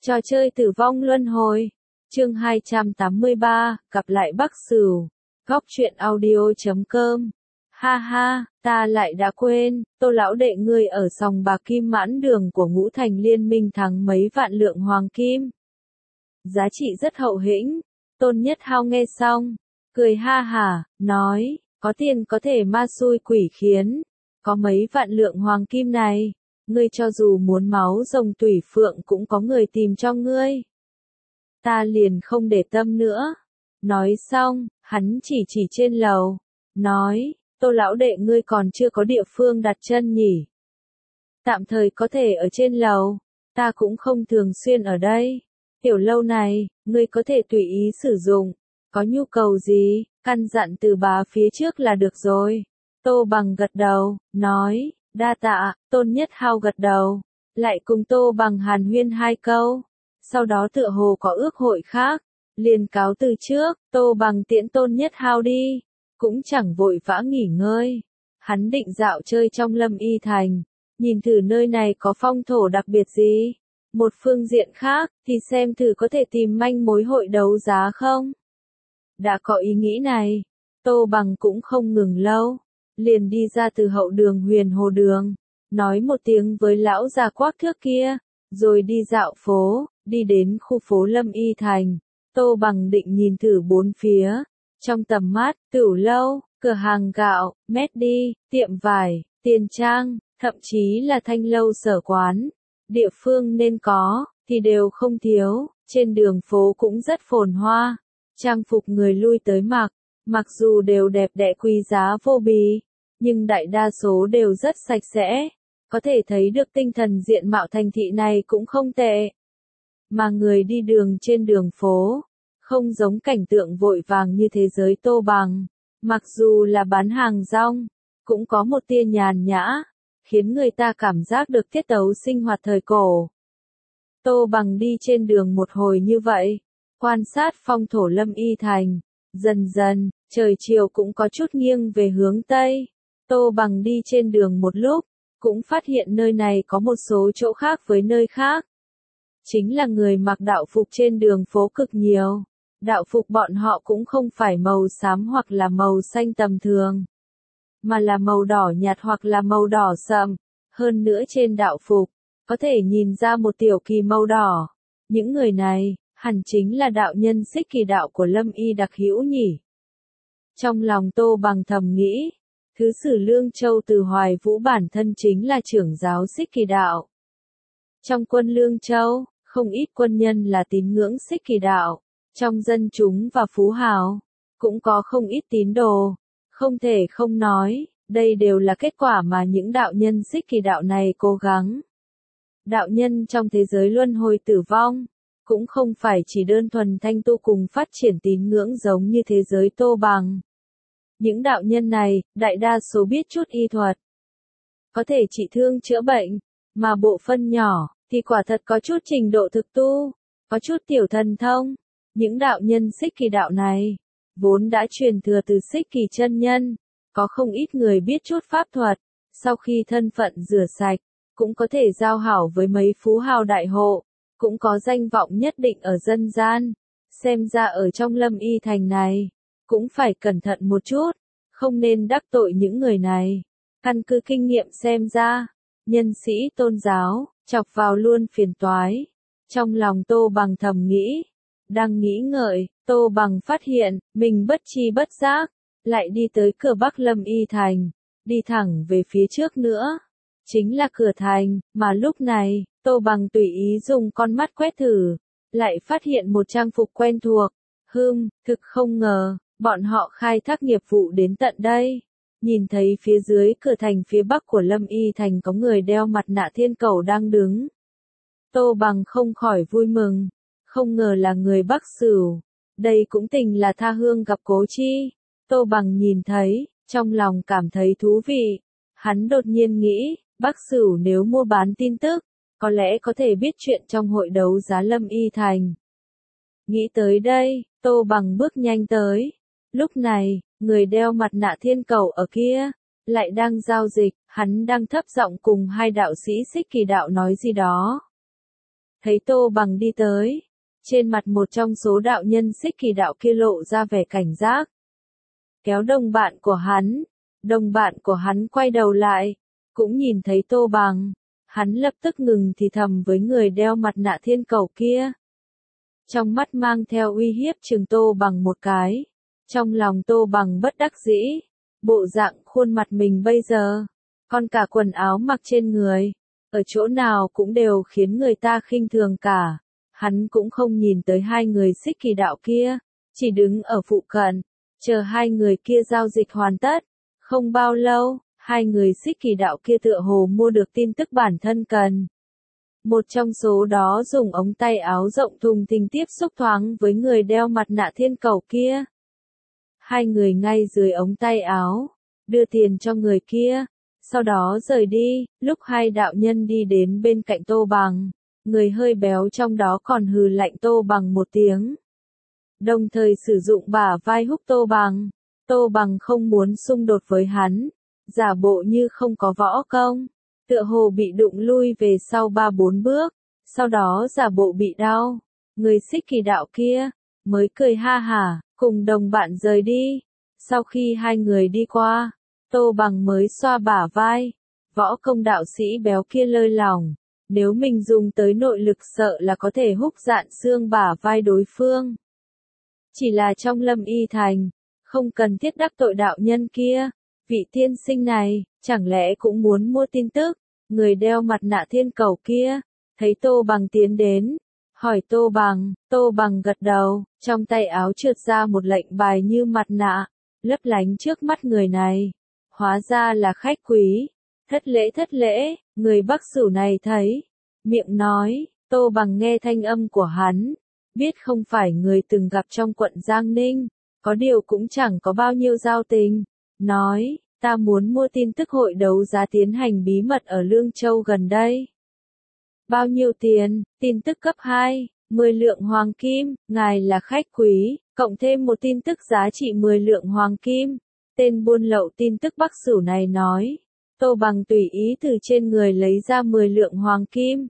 Trò chơi tử vong luân hồi. Chương 283, gặp lại Bắc Sửu. Góc truyện audio.com. Ha ha, ta lại đã quên, Tô lão đệ ngươi ở sòng bạc Kim Mãn Đường của Ngũ Thành Liên Minh thắng mấy vạn lượng hoàng kim. Giá trị rất hậu hĩnh. Tôn Nhất Hao nghe xong, cười ha hả, nói, có tiền có thể ma xui quỷ khiến, có mấy vạn lượng hoàng kim này, ngươi cho dù muốn máu rồng tủy phượng cũng có người tìm cho ngươi. Ta liền không để tâm nữa. Nói xong, hắn chỉ trên lầu, nói, Tô lão đệ ngươi còn chưa có địa phương đặt chân nhỉ? Tạm thời có thể ở trên lầu, ta cũng không thường xuyên ở đây. Tiểu lâu này, ngươi có thể tùy ý sử dụng, có nhu cầu gì, căn dặn từ bá phía trước là được rồi. Tô Bằng gật đầu, nói, đa tạ. Tôn Nhất Hao gật đầu, lại cùng Tô Bằng hàn huyên hai câu. Sau đó tựa hồ có ước hội khác, liền cáo từ trước. Tô Bằng tiễn Tôn Nhất Hao đi, cũng chẳng vội vã nghỉ ngơi. Hắn định dạo chơi trong Lâm Y Thành, nhìn thử nơi này có phong thổ đặc biệt gì. Một phương diện khác, thì xem thử có thể tìm manh mối hội đấu giá không. Đã có ý nghĩ này, Tô Bằng cũng không ngừng lâu, liền đi ra từ hậu đường Huyền Hồ Đường, nói một tiếng với lão già quắc thước kia, rồi đi dạo phố, đi đến khu phố Lâm Y Thành. Tô Bằng định nhìn thử bốn phía, trong tầm mắt, tửu lâu, cửa hàng gạo, mét đi, tiệm vải, tiền trang, thậm chí là thanh lâu sở quán. Địa phương nên có, thì đều không thiếu, trên đường phố cũng rất phồn hoa. Trang phục người lui tới mặc dù đều đẹp đẽ quý giá vô bì, nhưng đại đa số đều rất sạch sẽ, có thể thấy được tinh thần diện mạo thành thị này cũng không tệ. Mà người đi đường trên đường phố, không giống cảnh tượng vội vàng như thế giới Tô Bằng, mặc dù là bán hàng rong, cũng có một tia nhàn nhã, khiến người ta cảm giác được tiết tấu sinh hoạt thời cổ. Tô Bằng đi trên đường một hồi như vậy, quan sát phong thổ Lâm Y Thành, dần dần, trời chiều cũng có chút nghiêng về hướng Tây. Tô Bằng đi trên đường một lúc, cũng phát hiện nơi này có một số chỗ khác với nơi khác. Chính là người mặc đạo phục trên đường phố cực nhiều. Đạo phục bọn họ cũng không phải màu xám hoặc là màu xanh tầm thường, mà là màu đỏ nhạt hoặc là màu đỏ sậm. Hơn nữa trên đạo phục, có thể nhìn ra một tiểu kỳ màu đỏ. Những người này, hẳn chính là đạo nhân Xích Kỳ đạo của Lâm Y đặc hữu nhỉ. Trong lòng Tô Bằng thầm nghĩ, Thứ sử Lương Châu Từ Hoài Vũ bản thân chính là trưởng giáo Xích Kỳ đạo. Trong quân Lương Châu, không ít quân nhân là tín ngưỡng Xích Kỳ đạo. Trong dân chúng và phú hào, cũng có không ít tín đồ. Không thể không nói, đây đều là kết quả mà những đạo nhân Xích Kỳ đạo này cố gắng. Đạo nhân trong thế giới luân hồi tử vong, cũng không phải chỉ đơn thuần thanh tu cùng phát triển tín ngưỡng giống như thế giới Tô Bằng. Những đạo nhân này, đại đa số biết chút y thuật, có thể trị thương chữa bệnh, mà bộ phận nhỏ, thì quả thật có chút trình độ thực tu, có chút tiểu thần thông. Những đạo nhân Xích Kỳ đạo này, vốn đã truyền thừa từ Xích Kỳ chân nhân, có không ít người biết chút pháp thuật, sau khi thân phận rửa sạch, cũng có thể giao hảo với mấy phú hào đại hộ, cũng có danh vọng nhất định ở dân gian. Xem ra ở trong Lâm Y Thành này, cũng phải cẩn thận một chút, không nên đắc tội những người này. Căn cứ kinh nghiệm xem ra, nhân sĩ tôn giáo, chọc vào luôn phiền toái. Trong lòng Tô Bằng thầm nghĩ, đang nghĩ ngợi, Tô Bằng phát hiện, mình bất tri bất giác, lại đi tới cửa Bắc Lâm Y Thành, đi thẳng về phía trước nữa. Chính là cửa thành, mà lúc này, Tô Bằng tùy ý dùng con mắt quét thử, lại phát hiện một trang phục quen thuộc. Thực không ngờ, bọn họ khai thác nghiệp vụ đến tận đây. Nhìn thấy phía dưới cửa thành phía Bắc của Lâm Y Thành có người đeo mặt nạ thiên cẩu đang đứng. Tô Bằng không khỏi vui mừng. Không ngờ là người Bắc Sửu. Đây cũng tình là tha hương gặp cố chi. Tô Bằng nhìn thấy, trong lòng cảm thấy thú vị. Hắn đột nhiên nghĩ, Bắc Sửu nếu mua bán tin tức, có lẽ có thể biết chuyện trong hội đấu giá Lâm Y Thành. Nghĩ tới đây, Tô Bằng bước nhanh tới. Lúc này, người đeo mặt nạ thiên cẩu ở kia, lại đang giao dịch, hắn đang thấp giọng cùng hai đạo sĩ Xích Kỳ đạo nói gì đó. thấy Tô Bằng đi tới. Trên mặt một trong số đạo nhân Xích Kỳ đạo kia lộ ra vẻ cảnh giác. Kéo đồng bạn của hắn quay đầu lại, cũng nhìn thấy Tô Bằng. Hắn lập tức ngừng thì thầm với người đeo mặt nạ thiên cầu kia. Trong mắt mang theo uy hiếp chừng Tô Bằng một cái. Trong lòng Tô Bằng bất đắc dĩ. Bộ dạng khuôn mặt mình bây giờ, còn cả quần áo mặc trên người, ở chỗ nào cũng đều khiến người ta khinh thường cả. Hắn cũng không nhìn tới hai người Xích Kỳ đạo kia, chỉ đứng ở phụ cận, chờ hai người kia giao dịch hoàn tất. Không bao lâu, hai người Xích Kỳ đạo kia tựa hồ mua được tin tức bản thân cần. Một trong số đó dùng ống tay áo rộng thùng thình tiếp xúc thoáng với người đeo mặt nạ thiên cầu kia. Hai người ngay dưới ống tay áo, đưa tiền cho người kia, sau đó rời đi. Lúc hai đạo nhân đi đến bên cạnh Tô Bằng, người hơi béo trong đó còn hừ lạnh Tô Bằng một tiếng. Đồng thời sử dụng bả vai húc Tô Bằng. Tô Bằng không muốn xung đột với hắn, giả bộ như không có võ công, tựa hồ bị đụng lui về sau 3-4 bước, sau đó giả bộ bị đau. Người Xích Kỳ đạo kia mới cười ha hả, cùng đồng bạn rời đi. Sau khi hai người đi qua, Tô Bằng mới xoa bả vai. Võ công đạo sĩ béo kia lơi lỏng, nếu mình dùng tới nội lực sợ là có thể húc dạn xương bả vai đối phương. Chỉ là trong Lâm Y Thành, không cần thiết đắc tội đạo nhân kia. Vị tiên sinh này, chẳng lẽ cũng muốn mua tin tức? Người đeo mặt nạ thiên cầu kia, thấy Tô Bằng tiến đến, hỏi Tô Bằng gật đầu, trong tay áo trượt ra một lệnh bài như mặt nạ, lấp lánh trước mắt người này. Hóa ra là khách quý. Thất lễ, người Bắc Sửu này thấy, miệng nói. Tô Bằng nghe thanh âm của hắn, biết không phải người từng gặp trong quận Giang Ninh, có điều cũng chẳng có bao nhiêu giao tình. Nói, ta muốn mua tin tức hội đấu giá tiến hành bí mật ở Lương Châu gần đây. Bao nhiêu tiền? Tin tức cấp 2, 10 lượng hoàng kim, ngài là khách quý, cộng thêm một tin tức giá trị 10 lượng hoàng kim. Tên buôn lậu tin tức Bắc Sửu này nói. Tô Bằng tùy ý từ trên người lấy ra 10 lượng hoàng kim.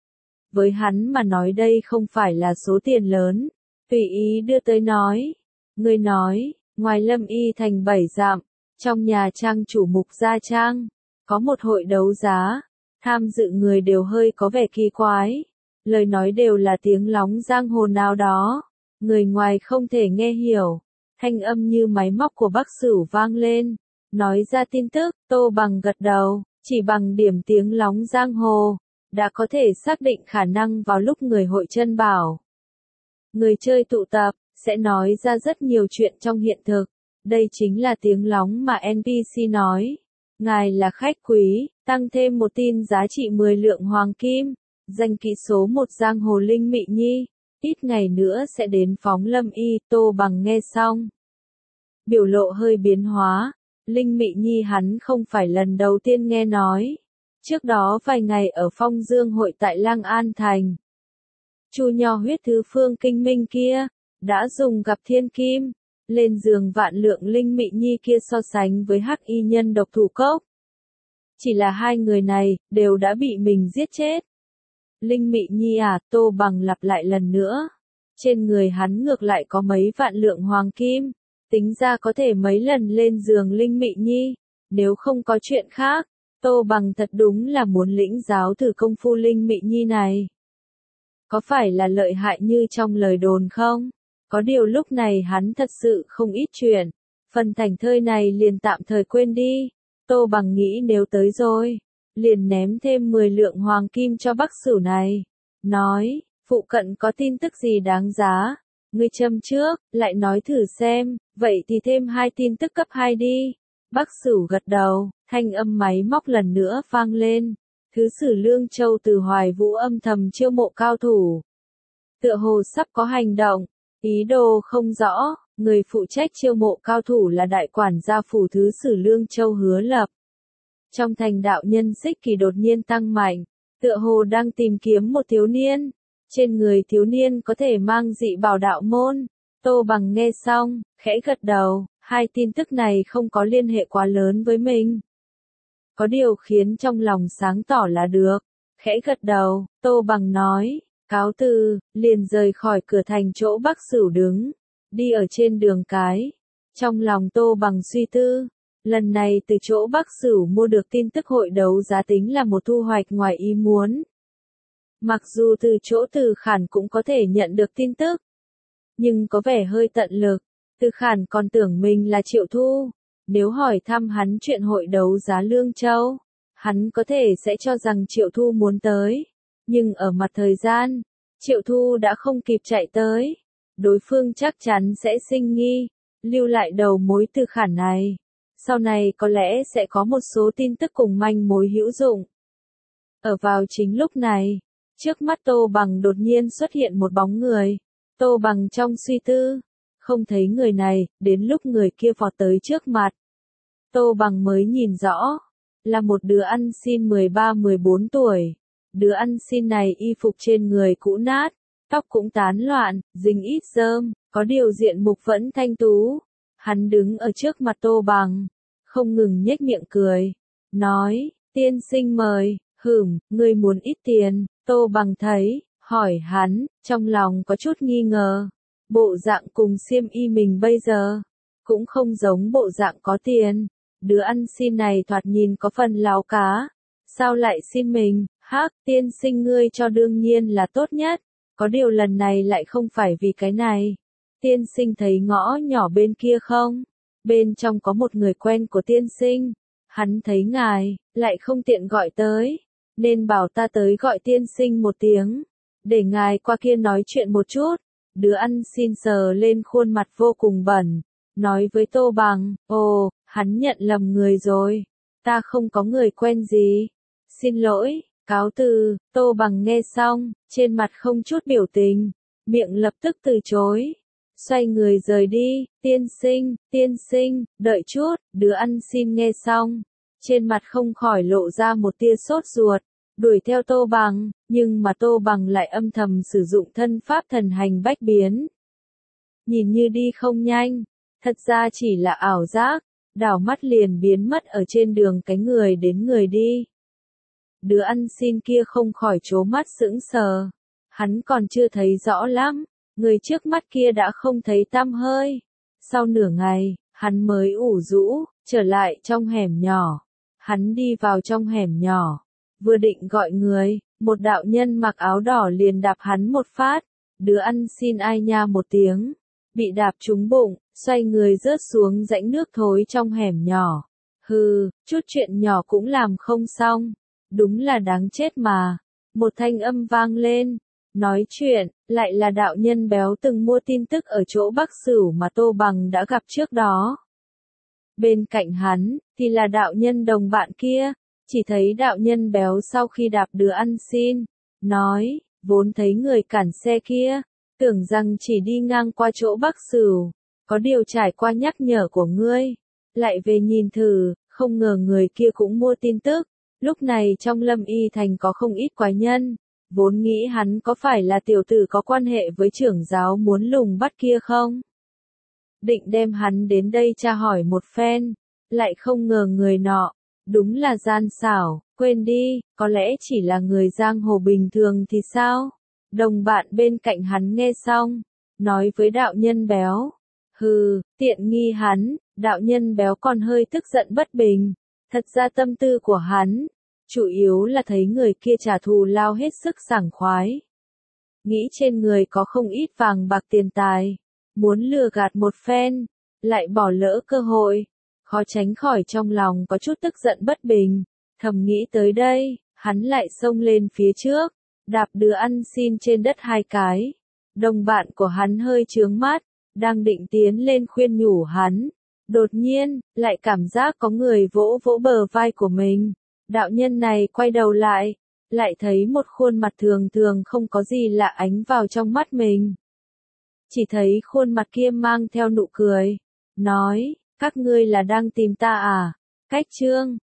Với hắn mà nói đây không phải là số tiền lớn, tùy ý đưa tới nói. Người nói, ngoài Lâm Y Thành 7 dặm, trong nhà trang chủ Mục Gia Trang, có một hội đấu giá, tham dự người đều hơi có vẻ kỳ quái, lời nói đều là tiếng lóng giang hồ nào đó, người ngoài không thể nghe hiểu, thanh âm như máy móc của Bắc Sửu vang lên, nói ra tin tức. Tô Bằng gật đầu, chỉ bằng điểm tiếng lóng giang hồ, đã có thể xác định khả năng vào lúc người hội chân bảo. Người chơi tụ tập, sẽ nói ra rất nhiều chuyện trong hiện thực. Đây chính là tiếng lóng mà NPC nói. Ngài là khách quý, tăng thêm một tin giá trị 10 lượng hoàng kim. Danh kỹ số 1 giang hồ Linh Mị Nhi. Ít ngày nữa sẽ đến phóng Lâm Y. Tô Bằng nghe xong, biểu lộ hơi biến hóa. Linh Mị Nhi hắn không phải lần đầu tiên nghe nói. Trước đó vài ngày ở Phong Dương hội tại Lang An Thành, Chu Nho huyết thứ phương kinh minh kia, đã dùng gặp thiên kim, lên giường vạn lượng Linh Mị Nhi kia so sánh với Hắc Y Nhân độc thủ cốc. Chỉ là hai người này, đều đã bị mình giết chết. Linh Mị Nhi à, Tô Bằng lặp lại lần nữa. Trên người hắn ngược lại có mấy vạn lượng hoàng kim, tính ra có thể mấy lần lên giường Linh Mị Nhi, nếu không có chuyện khác. Tô Bằng thật đúng là muốn lĩnh giáo thử công phu Linh Mị Nhi này. Có phải là lợi hại như trong lời đồn không? Có điều lúc này hắn thật sự không ít chuyện. Phần thảnh thơi này liền tạm thời quên đi. Tô Bằng nghĩ nếu tới rồi, liền ném thêm 10 lượng hoàng kim cho Bắc Sửu này. Nói, phụ cận có tin tức gì đáng giá? Ngươi châm trước, lại nói thử xem, vậy thì thêm 2 tin tức cấp 2 đi. Bắc Sửu gật đầu, thanh âm máy móc lần nữa vang lên. Thứ sử Lương Châu từ Hoài Vũ âm thầm chiêu mộ cao thủ. Tựa hồ sắp có hành động, ý đồ không rõ, người phụ trách chiêu mộ cao thủ là đại quản gia phủ thứ sử Lương Châu Hứa Lập. Trong thành đạo nhân Xích Kỳ đột nhiên tăng mạnh, tựa hồ đang tìm kiếm một thiếu niên. Trên người thiếu niên có thể mang dị bảo đạo môn. Tô Bằng nghe xong, khẽ gật đầu, 2 tin tức này không có liên hệ quá lớn với mình. Có điều khiến trong lòng sáng tỏ là được. Khẽ gật đầu, Tô Bằng nói, cáo từ, liền rời khỏi cửa thành chỗ Bắc Sửu đứng, đi ở trên đường cái. Trong lòng Tô Bằng suy tư, lần này từ chỗ Bắc Sửu mua được tin tức hội đấu giá tính là một thu hoạch ngoài ý muốn. Mặc dù từ chỗ Từ Khản cũng có thể nhận được tin tức, nhưng có vẻ hơi tận lực. Từ Khản còn tưởng mình là Triệu Thu, nếu hỏi thăm hắn chuyện hội đấu giá Lương Châu, hắn có thể sẽ cho rằng Triệu Thu muốn tới, nhưng ở mặt thời gian, Triệu Thu đã không kịp chạy tới, đối phương chắc chắn sẽ sinh nghi, lưu lại đầu mối Từ Khản này, sau này có lẽ sẽ có một số tin tức cùng manh mối hữu dụng. Ở vào chính lúc này, trước mắt Tô Bằng đột nhiên xuất hiện một bóng người. Tô Bằng trong suy tư, không thấy người này, đến lúc người kia vọt tới trước mặt. Tô Bằng mới nhìn rõ, là một đứa ăn xin 13-14 tuổi. Đứa ăn xin này y phục trên người cũ nát, tóc cũng tán loạn, dính ít rơm, có điều diện mục vẫn thanh tú. Hắn đứng ở trước mặt Tô Bằng, không ngừng nhếch miệng cười, nói, tiên sinh mời, ngươi muốn ít tiền. Tô Bằng thấy, hỏi hắn, trong lòng có chút nghi ngờ. Bộ dạng cùng xiêm y mình bây giờ, cũng không giống bộ dạng có tiền. Đứa ăn xin này thoạt nhìn có phần láo cá. Sao lại xin mình? Hắc, tiên sinh ngươi cho đương nhiên là tốt nhất. Có điều lần này lại không phải vì cái này. Tiên sinh thấy ngõ nhỏ bên kia không? Bên trong có một người quen của tiên sinh. Hắn thấy ngài, lại không tiện gọi tới, nên bảo ta tới gọi tiên sinh một tiếng, để ngài qua kia nói chuyện một chút. Đứa ăn xin sờ lên khuôn mặt vô cùng bẩn, nói với Tô Bằng, ồ, hắn nhận lầm người rồi, ta không có người quen gì. Xin lỗi, cáo từ. Tô Bằng nghe xong, trên mặt không chút biểu tình, miệng lập tức từ chối. Xoay người rời đi, tiên sinh, đợi chút. Đứa ăn xin nghe xong, trên mặt không khỏi lộ ra một tia sốt ruột, đuổi theo Tô Bằng, nhưng mà Tô Bằng lại âm thầm sử dụng thân pháp thần hành bách biến. Nhìn như đi không nhanh, thật ra chỉ là ảo giác, đảo mắt liền biến mất ở trên đường cái người đến người đi. Đứa ăn xin kia không khỏi trố mắt sững sờ, hắn còn chưa thấy rõ lắm, người trước mắt kia đã không thấy tăm hơi. Sau nửa ngày, hắn mới ủ rũ, trở lại trong hẻm nhỏ. Hắn đi vào trong hẻm nhỏ, vừa định gọi người, một đạo nhân mặc áo đỏ liền đạp hắn một phát. Đứa ăn xin ai nha một tiếng, bị đạp trúng bụng, xoay người rớt xuống rãnh nước thối trong hẻm nhỏ. Chút chuyện nhỏ cũng làm không xong, đúng là đáng chết mà. Một thanh âm vang lên, nói chuyện, lại là đạo nhân béo từng mua tin tức ở chỗ Bắc Sửu mà Tô Bằng đã gặp trước đó. Bên cạnh hắn, thì là đạo nhân đồng bạn kia, chỉ thấy đạo nhân béo sau khi đạp đứa ăn xin, nói, vốn thấy người cản xe kia, tưởng rằng chỉ đi ngang qua chỗ Bắc Sửu, có điều trải qua nhắc nhở của ngươi, lại về nhìn thử, không ngờ người kia cũng mua tin tức. Lúc này trong Lâm Y Thành có không ít quái nhân, vốn nghĩ hắn có phải là tiểu tử có quan hệ với trưởng giáo muốn lùng bắt kia không? Định đem hắn đến đây tra hỏi một phen, lại không ngờ người nọ, đúng là gian xảo, quên đi, có lẽ chỉ là người giang hồ bình thường thì sao? Đồng bạn bên cạnh hắn nghe xong, nói với đạo nhân béo, tiện nghi hắn. Đạo nhân béo còn hơi tức giận bất bình, thật ra tâm tư của hắn, chủ yếu là thấy người kia trả thù lao hết sức sảng khoái. Nghĩ trên người có không ít vàng bạc tiền tài, muốn lừa gạt một phen, lại bỏ lỡ cơ hội, khó tránh khỏi trong lòng có chút tức giận bất bình. Thầm nghĩ tới đây, hắn lại xông lên phía trước, đạp đứa ăn xin trên đất hai cái. Đồng bạn của hắn hơi trướng mắt, đang định tiến lên khuyên nhủ hắn. Đột nhiên, lại cảm giác có người vỗ vỗ bờ vai của mình. Đạo nhân này quay đầu lại thấy một khuôn mặt thường thường không có gì lạ ánh vào trong mắt mình. Chỉ thấy khuôn mặt kia mang theo nụ cười, nói, các ngươi là đang tìm ta à? Cách chương